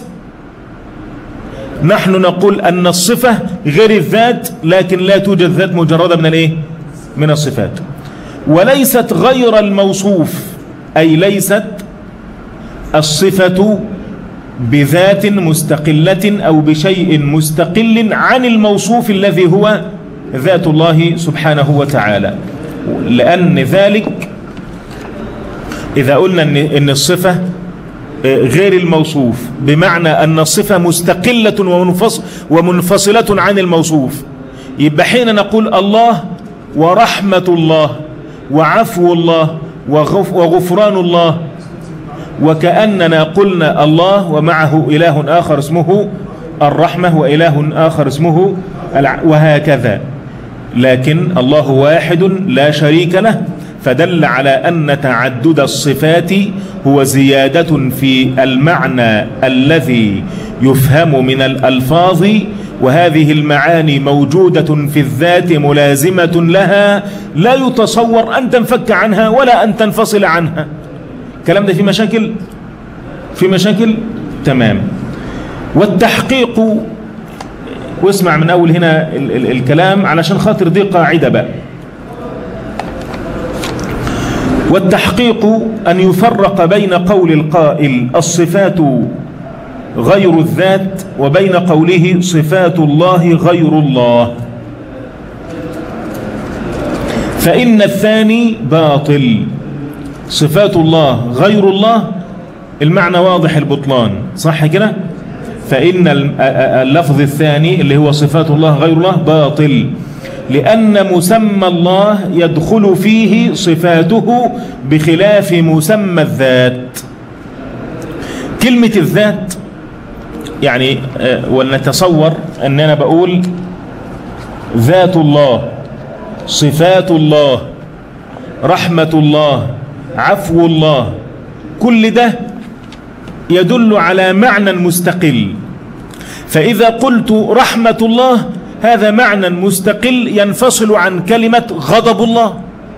Speaker 1: نحن نقول أن الصفة غير الذات، لكن لا توجد ذات مجردة من الإيه؟ من الصفات. وليست غير الموصوف، أي ليست الصفة بذات مستقلة أو بشيء مستقل عن الموصوف الذي هو ذات الله سبحانه وتعالى. لأن ذلك إذا قلنا إن الصفة غير الموصوف بمعنى أن الصفة مستقلة ومنفصلة عن الموصوف، يبقى حين نقول الله ورحمة الله وعفو الله وغفران الله، وكأننا قلنا الله ومعه إله آخر اسمه الرحمة وإله آخر اسمه وهكذا. لكن الله واحد لا شريك له، فدل على أن تعدد الصفات هو زيادة في المعنى الذي يفهم من الألفاظ، وهذه المعاني موجودة في الذات ملازمة لها، لا يتصور أن تنفك عنها ولا أن تنفصل عنها. الكلام ده في مشاكل في مشاكل تمام. والتحقيق، واسمع من أول هنا ال ال الكلام علشان خاطر دي قاعدة بقى. والتحقيق أن يفرق بين قول القائل الصفات غير الذات وبين قوله صفات الله غير الله، فإن الثاني باطل. صفات الله غير الله المعنى واضح البطلان، صح كده؟ فإن اللفظ الثاني اللي هو صفات الله غير الله باطل، لأن مسمى الله يدخل فيه صفاته بخلاف مسمى الذات. كلمة الذات يعني ولنتصور أن أنا بقول ذات الله، صفات الله، رحمة الله، عفو الله، كل ده يدل على معنى مستقل. فإذا قلت رحمة الله هذا معنى مستقل ينفصل عن كلمة غضب الله،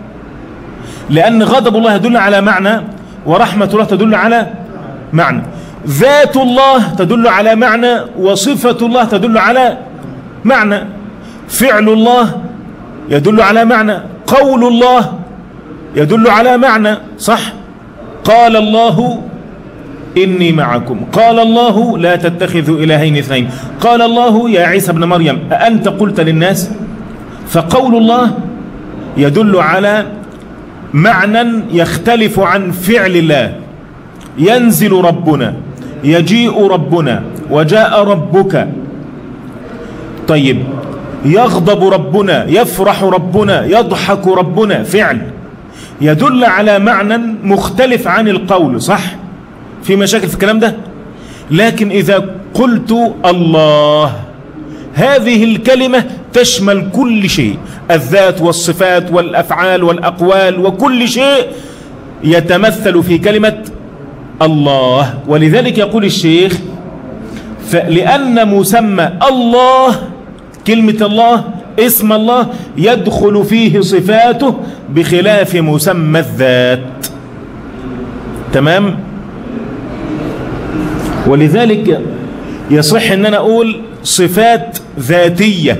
Speaker 1: لأن غضب الله يدل على معنى ورحمة الله تدل على معنى، ذات الله تدل على معنى وصفة الله تدل على معنى، فعل الله يدل على معنى، قول الله يدل على معنى، صح؟ قال الله إني معكم، قال الله لا تتخذوا إلهين اثنين، قال الله يا عيسى ابن مريم أأنت قلت للناس. فقول الله يدل على معنى يختلف عن فعل الله، ينزل ربنا، يجيء ربنا، وجاء ربك. طيب يغضب ربنا، يفرح ربنا، يضحك ربنا، فعل يدل على معنى مختلف عن القول، صح؟ في مشاكل في الكلام ده. لكن إذا قلت الله هذه الكلمة تشمل كل شيء، الذات والصفات والأفعال والأقوال، وكل شيء يتمثل في كلمة الله. ولذلك يقول الشيخ لأن مسمى الله كلمة الله اسم الله يدخل فيه صفاته بخلاف مسمى الذات. تمام؟ ولذلك يصح ان انا اقول صفات ذاتية،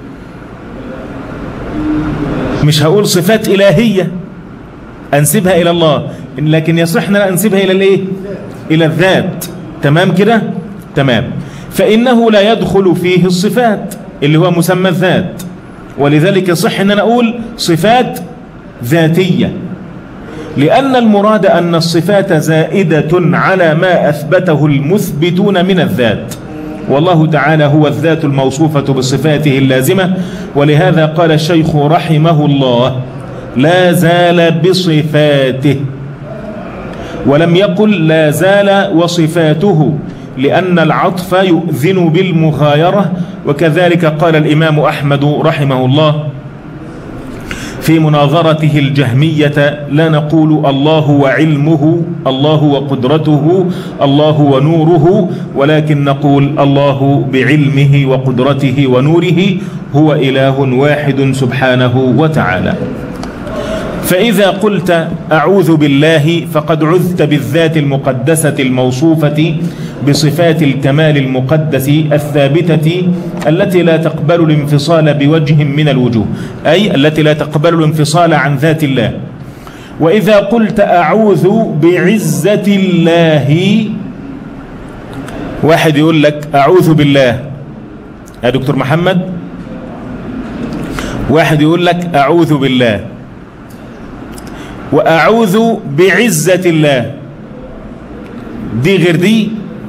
Speaker 1: مش هقول صفات الهية انسبها الى الله، لكن يصح ان انا انسبها الى الايه؟ الى الذات. تمام كده؟ تمام. فانه لا يدخل فيه الصفات اللي هو مسمى الذات، ولذلك يصح ان انا اقول صفات ذاتية، لأن المراد أن الصفات زائدة على ما أثبته المثبتون من الذات، والله تعالى هو الذات الموصوفة بصفاته اللازمة. ولهذا قال الشيخ رحمه الله لا زال بصفاته، ولم يقل لا زال وصفاته، لأن العطف يؤذن بالمغايرة. وكذلك قال الإمام أحمد رحمه الله في مناظرته الجهمية: لا نقول الله وعلمه، الله وقدرته، الله ونوره، ولكن نقول الله بعلمه وقدرته ونوره هو إله واحد سبحانه وتعالى. فإذا قلت أعوذ بالله فقد عذت بالذات المقدسة الموصوفة بصفات الكمال المقدس الثابتة التي لا تقبل الانفصال بوجه من الوجوه، أي التي لا تقبل الانفصال عن ذات الله. وإذا قلت أعوذ بعزة الله، واحد يقول لك أعوذ بالله يا دكتور محمد، واحد يقول لك أعوذ بالله وأعوذ بعزة الله، دي غير دي.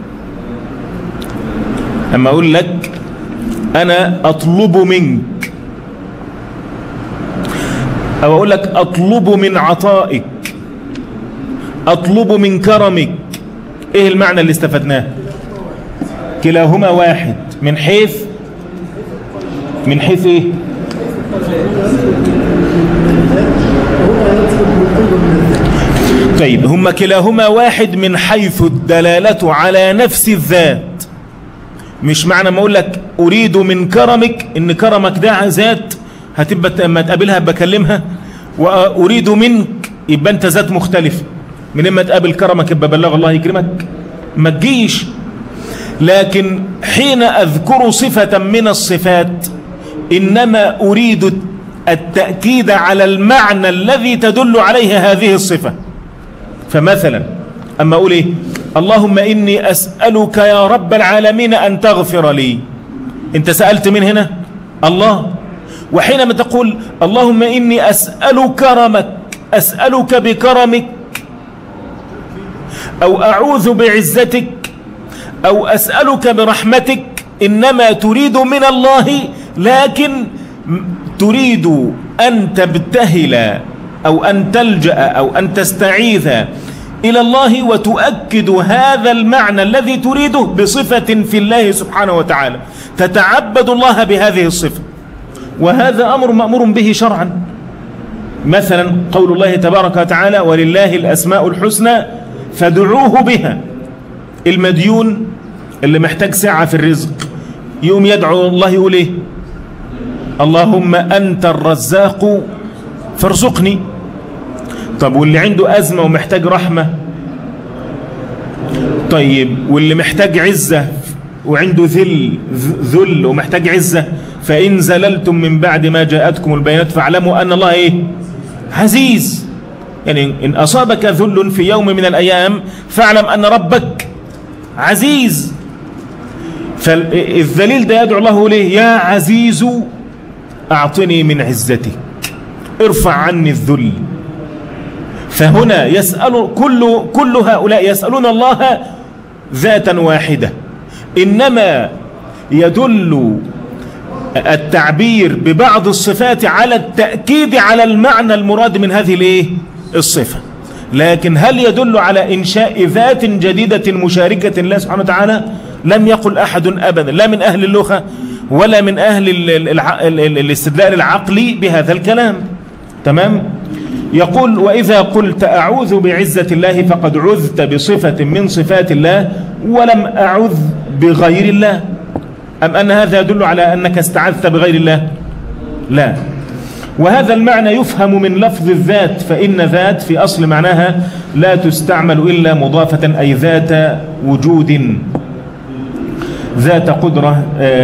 Speaker 1: أما أقول لك أنا أطلب منك، أو أقول لك أطلب من عطائك، أطلب من كرمك، إيه المعنى اللي استفدناه؟ كلاهما واحد من حيث من حيث إيه؟ طيب، هما كلاهما واحد من حيث الدلالة على نفس الذات. مش معنى ما اقول لك اريد من كرمك ان كرمك ده ذات هتبقى اما تقابلها بكلمها، واريد منك يبقى انت ذات مختلف. من اما تقابل كرمك يبقى بلغ الله يكرمك، ما تجيش. لكن حين اذكر صفة من الصفات انما اريد التأكيد على المعنى الذي تدل عليه هذه الصفة. فمثلا أما أقول إيه؟ اللهم إني أسألك يا رب العالمين أن تغفر لي، أنت سألت من هنا الله. وحينما تقول اللهم إني أسأل كرمك، أسألك بكرمك، أو أعوذ بعزتك، أو أسألك برحمتك، إنما تريد من الله، لكن تريد أن تبتهل أو أن تلجأ أو أن تستعيذ إلى الله وتؤكد هذا المعنى الذي تريده بصفة في الله سبحانه وتعالى، تتعبد الله بهذه الصفة. وهذا أمر مأمور به شرعا. مثلا قول الله تبارك وتعالى ولله الأسماء الحسنى فادعوه بها. المديون اللي محتاج سعة في الرزق يوم يدعو الله يقول إيه؟ اللهم أنت الرزاق فارزقني. طب واللي عنده أزمة ومحتاج رحمة؟ طيب واللي محتاج عزة وعنده ذل ذل ومحتاج عزة؟ فإن زللتم من بعد ما جاءتكم البينات فاعلموا أن الله إيه؟ عزيز. يعني إن أصابك ذل في يوم من الأيام فاعلم أن ربك عزيز. فالذليل ده يدعو الله ليه؟ يا عزيز أعطني من عزتك، ارفع عني الذل. فهنا يسأل كل كل هؤلاء يسألون الله ذاتا واحدة، إنما يدل التعبير ببعض الصفات على التأكيد على المعنى المراد من هذه الايه الصفة. لكن هل يدل على إنشاء ذات جديدة مشاركة لله سبحانه وتعالى؟ لم يقل أحد أبدا، لا من أهل اللغة ولا من أهل الاستدلال العقلي بهذا الكلام. تمام؟ يقول وإذا قلت أعوذ بعزة الله فقد عذت بصفة من صفات الله ولم أعذ بغير الله. أم أن هذا يدل على أنك استعذت بغير الله؟ لا. وهذا المعنى يفهم من لفظ الذات، فإن ذات في أصل معناها لا تستعمل إلا مضافة، أي ذات وجود، ذات قدرة،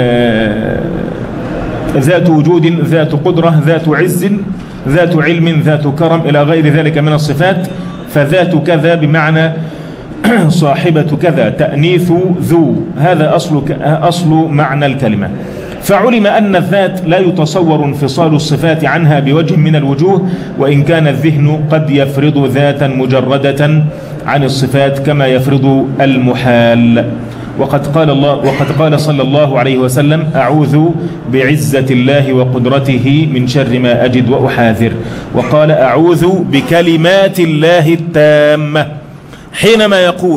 Speaker 1: ذات وجود، ذات قدرة، ذات عز، ذات علم، ذات كرم، إلى غير ذلك من الصفات. فذات كذا بمعنى صاحبة كذا، تأنيث ذو، هذا أصل أصل معنى الكلمة. فعلم أن الذات لا يتصور انفصال الصفات عنها بوجه من الوجوه، وإن كان الذهن قد يفرض ذاتا مجردة عن الصفات كما يفرض المحال. وقد قال الله وقد قال صلى الله عليه وسلم أعوذ بعزة الله وقدرته من شر ما أجد وأحاذر، وقال أعوذ بكلمات الله التامة. حينما يقول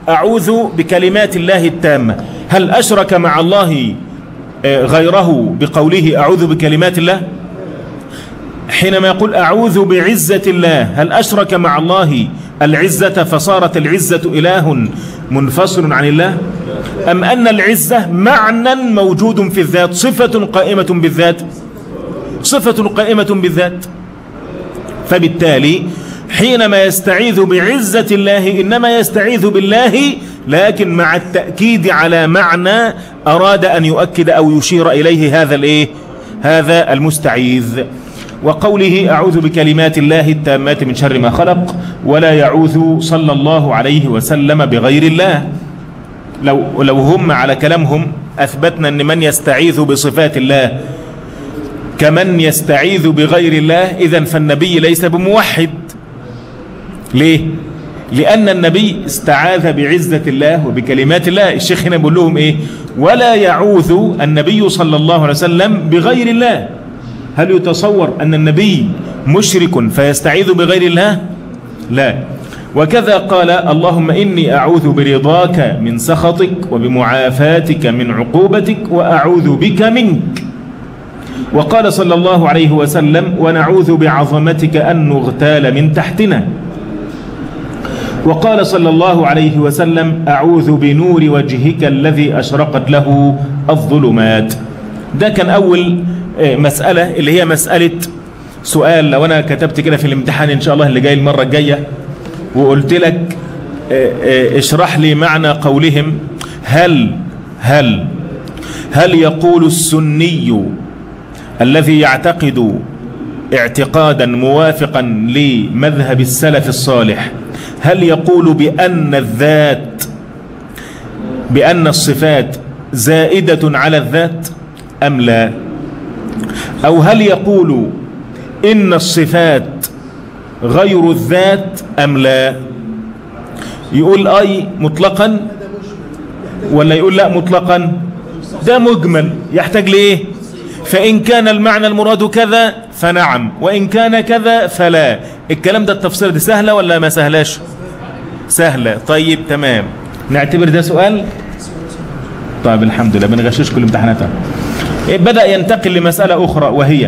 Speaker 1: أعوذ بكلمات الله التامة، هل أشرك مع الله غيره بقوله أعوذ بكلمات الله؟ حينما يقول أعوذ بعزة الله، هل أشرك مع الله العزة فصارت العزة إله منفصل عن الله؟ أم أن العزة معنى موجود في الذات، صفة قائمة بالذات، صفة قائمة بالذات؟ فبالتالي حينما يستعيذ بعزة الله إنما يستعيذ بالله، لكن مع التأكيد على معنى أراد أن يؤكد أو يشير إليه هذا الإيه؟ هذا المستعيذ. وقوله أعوذ بكلمات الله التامات من شر ما خلق، ولا يعوذ صلى الله عليه وسلم بغير الله. لو, لو هم على كلامهم أثبتنا أن من يستعيذ بصفات الله كمن يستعيذ بغير الله، إذن فالنبي ليس بموحد. ليه؟ لأن النبي استعاذ بعزة الله وبكلمات الله. الشيخ هنا بيقول لهم إيه؟ ولا يعوذ النبي صلى الله عليه وسلم بغير الله. هل يتصور أن النبي مشرك فيستعيذ بغير الله؟ لا. وكذا قال اللهم إني أعوذ برضاك من سخطك وبمعافاتك من عقوبتك وأعوذ بك منك. وقال صلى الله عليه وسلم ونعوذ بعظمتك أن نغتال من تحتنا. وقال صلى الله عليه وسلم أعوذ بنور وجهك الذي أشرقت له الظلمات. ده كان أول مسألة، اللي هي مسألة سؤال. لو أنا كتبت كده في الامتحان إن شاء الله اللي جاي المرة الجاية وقلت لك اشرح لي معنى قولهم هل هل هل يقول السني الذي يعتقد اعتقادا موافقا لمذهب السلف الصالح، هل يقول بأن الذات بأن الصفات زائدة على الذات أم لا؟ أو هل يقول إن الصفات غير الذات أم لا؟ يقول أي مطلقا ولا يقول لا مطلقا؟ ده مجمل يحتاج لإيه؟ فإن كان المعنى المراد كذا فنعم، وإن كان كذا فلا. الكلام ده التفسير دي سهلة ولا ما سهلاش؟ سهلة. طيب تمام، نعتبر ده سؤال. طيب الحمد لله، بنغششكم الامتحانات. بدأ ينتقل لمسألة أخرى، وهي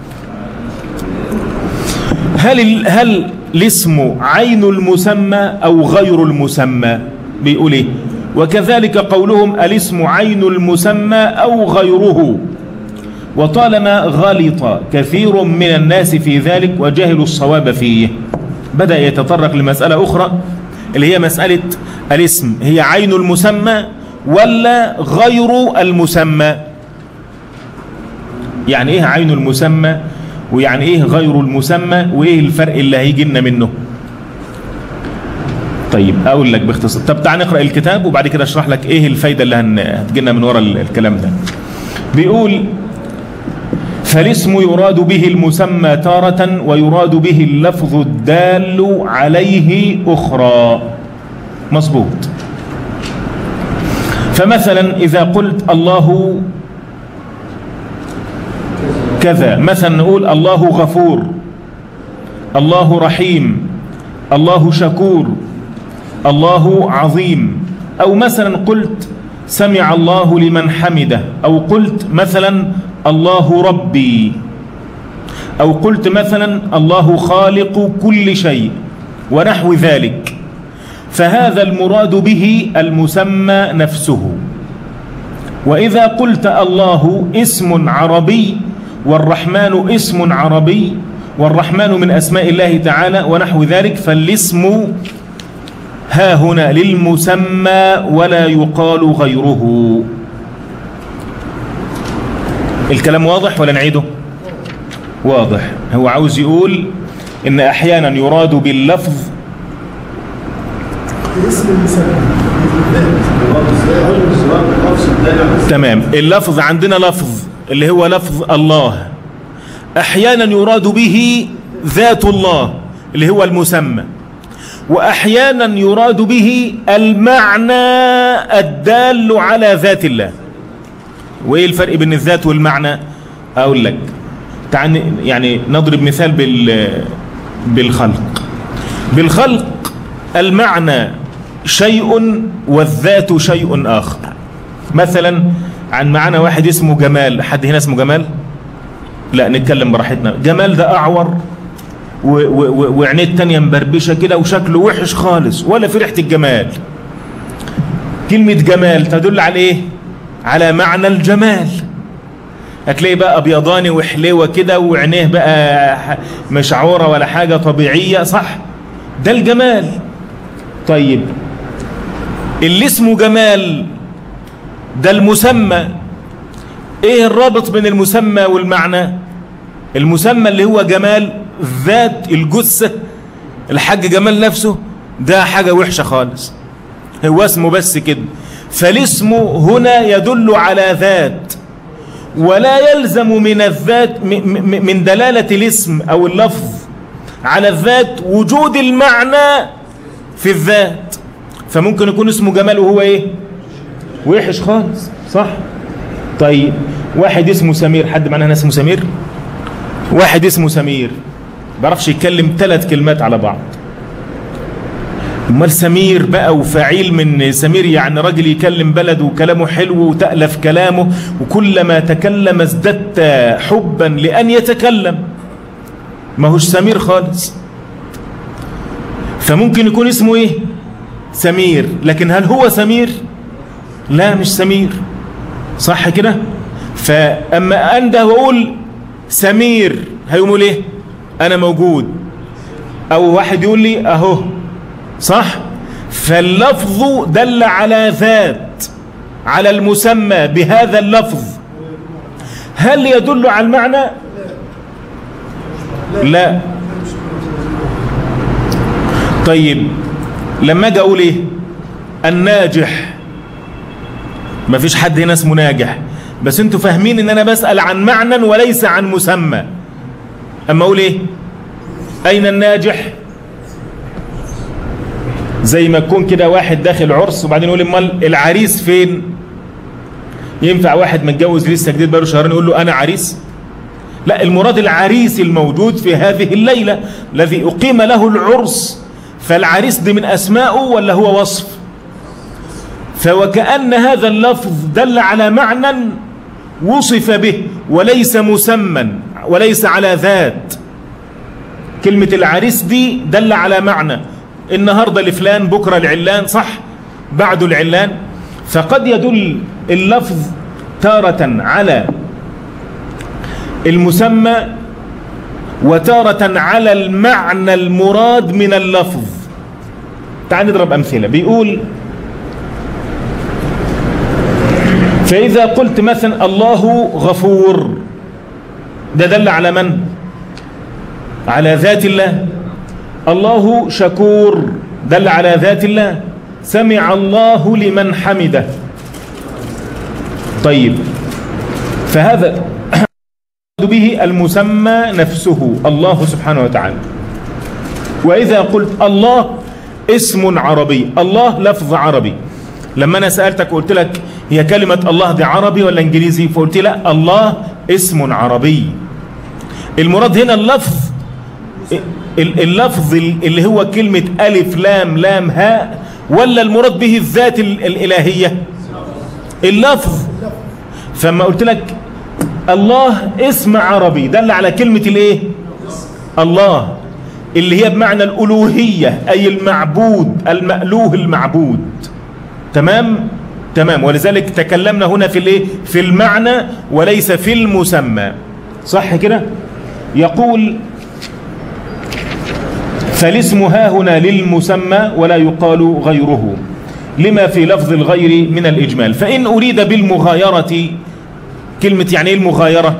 Speaker 1: هل هل الاسم عين المسمى أو غير المسمى؟ بيقول إيه؟ وكذلك قولهم الاسم عين المسمى أو غيره. وطالما غلط كثير من الناس في ذلك وجهلوا الصواب فيه، بدأ يتطرق لمسألة أخرى اللي هي مسألة الاسم هي عين المسمى ولا غير المسمى. يعني ايه عين المسمى ويعني ايه غير المسمى، وايه الفرق اللي هيجي لنا منه؟ طيب اقول لك باختصار. طب تعال نقرأ الكتاب وبعد كده اشرح لك ايه الفايدة اللي هتجي لنا من وراء الكلام ده. بيقول فالاسم يراد به المسمى تارة ويراد به اللفظ الدال عليه أخرى. مظبوط. فمثلا إذا قلت الله كذا، مثلا نقول الله غفور، الله رحيم، الله شكور، الله عظيم. أو مثلا قلت سمع الله لمن حمده، أو قلت مثلا الله ربي، أو قلت مثلا الله خالق كل شيء ونحو ذلك. فهذا المراد به المسمى نفسه. وإذا قلت الله اسم عربي والرحمن اسم عربي والرحمن من أسماء الله تعالى ونحو ذلك، فالاسم ها هنا للمسمى ولا يقال غيره. الكلام واضح ولا نعيده؟ واضح. هو عاوز يقول إن أحيانا يراد باللفظ تمام. اللفظ عندنا لفظ اللي هو لفظ الله، أحيانا يراد به ذات الله اللي هو المسمى، وأحيانا يراد به المعنى الدال على ذات الله. وإيه الفرق بين الذات والمعنى؟ أقول لك. تعال يعني نضرب مثال بال بالخلق. بالخلق المعنى شيء والذات شيء آخر. مثلا عن معنا واحد اسمه جمال. حد هنا اسمه جمال؟ لا نتكلم براحتنا. جمال ده أعور وعينيه التانية مبربشة كده وشكله وحش خالص ولا في ريحة الجمال. كلمة جمال تدل على ايه؟ على معنى الجمال. هتلاقي بقى ابيضاني وحلوة كده وعينيه بقى مش عورة ولا حاجة طبيعية، صح؟ ده الجمال. طيب اللي اسمه جمال ده المسمى. ايه الرابط بين المسمى والمعنى؟ المسمى اللي هو جمال ذات الجثة، الحاج جمال نفسه ده حاجة وحشة خالص، هو اسمه بس كده. فالاسم هنا يدل على ذات، ولا يلزم من الذات من دلالة الاسم أو اللفظ على الذات وجود المعنى في الذات. فممكن يكون اسمه جمال وهو ايه؟ وحش خالص، صح؟ طيب واحد اسمه سمير. حد معنا هنا اسمه سمير؟ واحد اسمه سمير بعرفش يتكلم ثلاث كلمات على بعض. امال سمير بقى وفعيل من سمير، يعني راجل يكلم بلده وكلامه حلو وتألف كلامه، وكلما تكلم ازددت حبا لأن يتكلم. ما هوش سمير خالص. فممكن يكون اسمه ايه؟ سمير، لكن هل هو سمير؟ لا مش سمير، صح كده؟ فأما أنده وأقول سمير هيقول ايه؟ أنا موجود. أو واحد يقول لي أهو، صح؟ فاللفظ دل على ذات، على المسمى بهذا اللفظ. هل يدل على المعنى؟ لا. طيب لما اجي اقول ايه؟ الناجح. ما فيش حد هنا اسمه ناجح، بس انتوا فاهمين ان انا بسأل عن معنى وليس عن مسمى. اما اقول ايه؟ اين الناجح؟ زي ما يكون كده واحد داخل عرس وبعدين يقول امال العريس فين؟ ينفع واحد متجوز لسه جديد بقاله شهرين يقول له انا عريس؟ لا، المراد العريس الموجود في هذه الليلة الذي اقيم له العرس. فالعريس دي من اسمائه ولا هو وصف؟ فوكأن هذا اللفظ دل على معنى وصف به وليس مسمى وليس على ذات. كلمة العريس دي دل على معنى، النهاردة لفلان بكرة العلان، صح؟ بعد العلان. فقد يدل اللفظ تارة على المسمى وتارة على المعنى المراد من اللفظ. تعال نضرب أمثلة. بيقول فإذا قلت مثلا الله غفور، ده دل على من؟ على ذات الله. الله شكور دل على ذات الله. سمع الله لمن حمده. طيب فهذا به المسمى نفسه الله سبحانه وتعالى. وإذا قلت الله اسم عربي، الله لفظ عربي. لما أنا سألتك قلت لك هي كلمة الله دي عربي ولا إنجليزي؟ فقلت لا، الله اسم عربي. المراد هنا اللفظ، اللفظ اللي هو كلمة ألف لام لام هاء، ولا المراد به الذات الإلهية؟ اللفظ. فما قلت لك الله اسم عربي دل على كلمة الايه؟ الله، اللي هي بمعنى الألوهية، أي المعبود، المألوه المعبود. تمام؟ تمام. ولذلك تكلمنا هنا في الايه؟ في المعنى وليس في المسمى، صح كده؟ يقول فالاسم ها هنا للمسمى ولا يقال غيره لما في لفظ الغير من الإجمال. فإن أريد بالمغايرة، كلمة يعني ايه المغايرة؟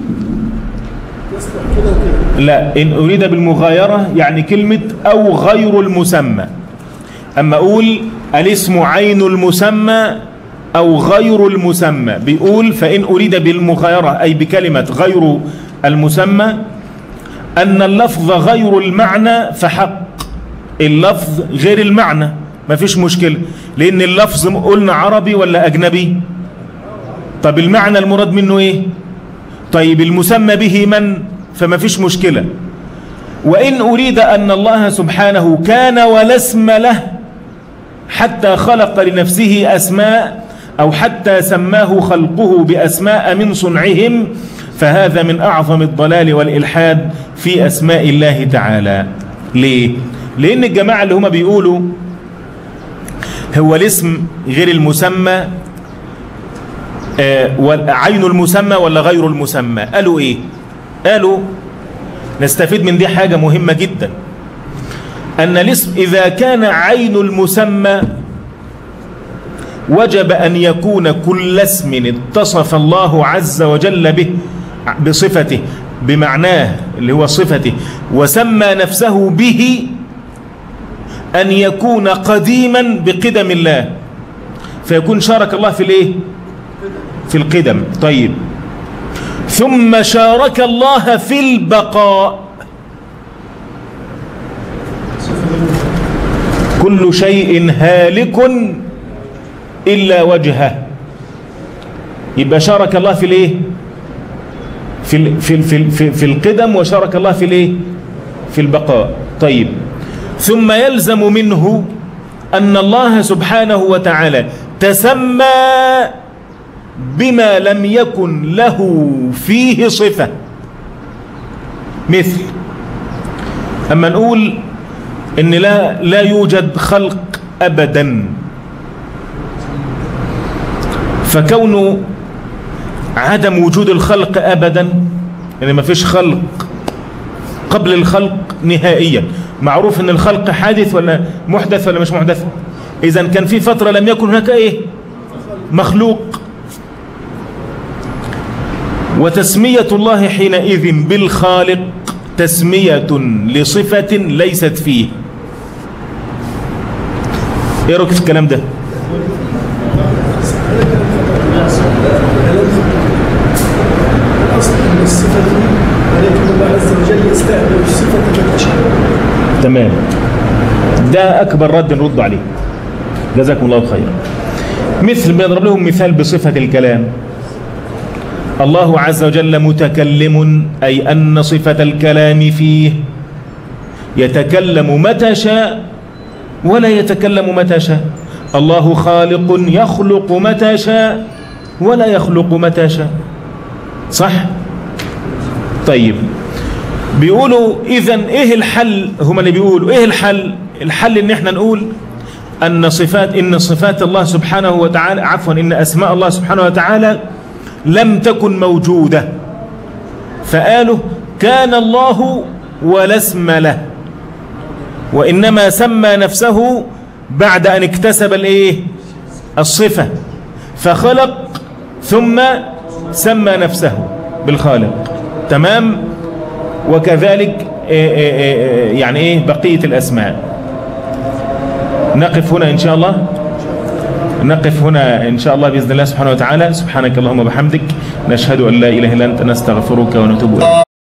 Speaker 1: لا، إن أريد بالمغايرة يعني كلمة أو غير المسمى. أما أقول الاسم عين المسمى أو غير المسمى، بيقول فإن أريد بالمغايرة أي بكلمة غير المسمى أن اللفظ غير المعنى فحق. اللفظ غير المعنى ما فيش مشكلة، لأن اللفظ قلنا عربي ولا أجنبي؟ طب المعنى المراد منه إيه؟ طيب المسمى به من؟ فما فيش مشكلة. وإن أريد أن الله سبحانه كان ولا اسم له حتى خلق لنفسه أسماء أو حتى سماه خلقه بأسماء من صنعهم، فهذا من أعظم الضلال والإلحاد في أسماء الله تعالى. ليه؟ لأن الجماعة اللي هم بيقولوا هو الاسم غير المسمى، آه عين المسمى ولا غير المسمى، قالوا إيه؟ قالوا نستفيد من دي حاجة مهمة جدا، أن الاسم إذا كان عين المسمى وجب أن يكون كل اسم اتصف الله عز وجل به بصفته بمعناه اللي هو صفته وسمى نفسه به أن يكون قديما بقدم الله، فيكون شارك الله في الايه؟ في القدم. طيب، ثم شارك الله في البقاء. كل شيء هالك إلا وجهه، يبقى شارك الله في الايه؟ في في في في, في القدم، وشارك الله في الايه؟ في البقاء. طيب، ثم يلزم منه أن الله سبحانه وتعالى تسمى بما لم يكن له فيه صفة، مثل أما نقول إن لا لا يوجد خلق أبدا، فكون عدم وجود الخلق أبدا يعني ما فيش خلق قبل الخلق نهائيا، معروف ان الخلق حادث ولا محدث ولا مش محدث؟ اذا كان في فترة لم يكن هناك ايه؟ مخلوق. وتسمية الله حينئذ بالخالق تسمية لصفة ليست فيه. ايه رأيك في الكلام ده؟ تمام، ده أكبر رد نرد عليه، جزاكم الله خيرا. مثل بنضرب لهم مثال بصفة الكلام، الله عز وجل متكلم، أي أن صفة الكلام فيه يتكلم متى شاء ولا يتكلم متى شاء. الله خالق يخلق متى شاء ولا يخلق متى شاء، صح؟ طيب، بيقولوا إذن إيه الحل؟ هم اللي بيقولوا إيه الحل؟ الحل إن إحنا نقول أن صفات إن صفات الله سبحانه وتعالى عفوا إن أسماء الله سبحانه وتعالى لم تكن موجودة، فقالوا كان الله ولا اسم له، وإنما سمى نفسه بعد أن اكتسب الإيه؟ الصفة، فخلق ثم سمى نفسه بالخالق. تمام؟ وكذلك يعني ايه بقية الأسماء. نقف هنا إن شاء الله، نقف هنا إن شاء الله بإذن الله سبحانه وتعالى. سبحانك اللهم وبحمدك، نشهد أن لا إله إلا أنت، نستغفرك ونتوب إليك.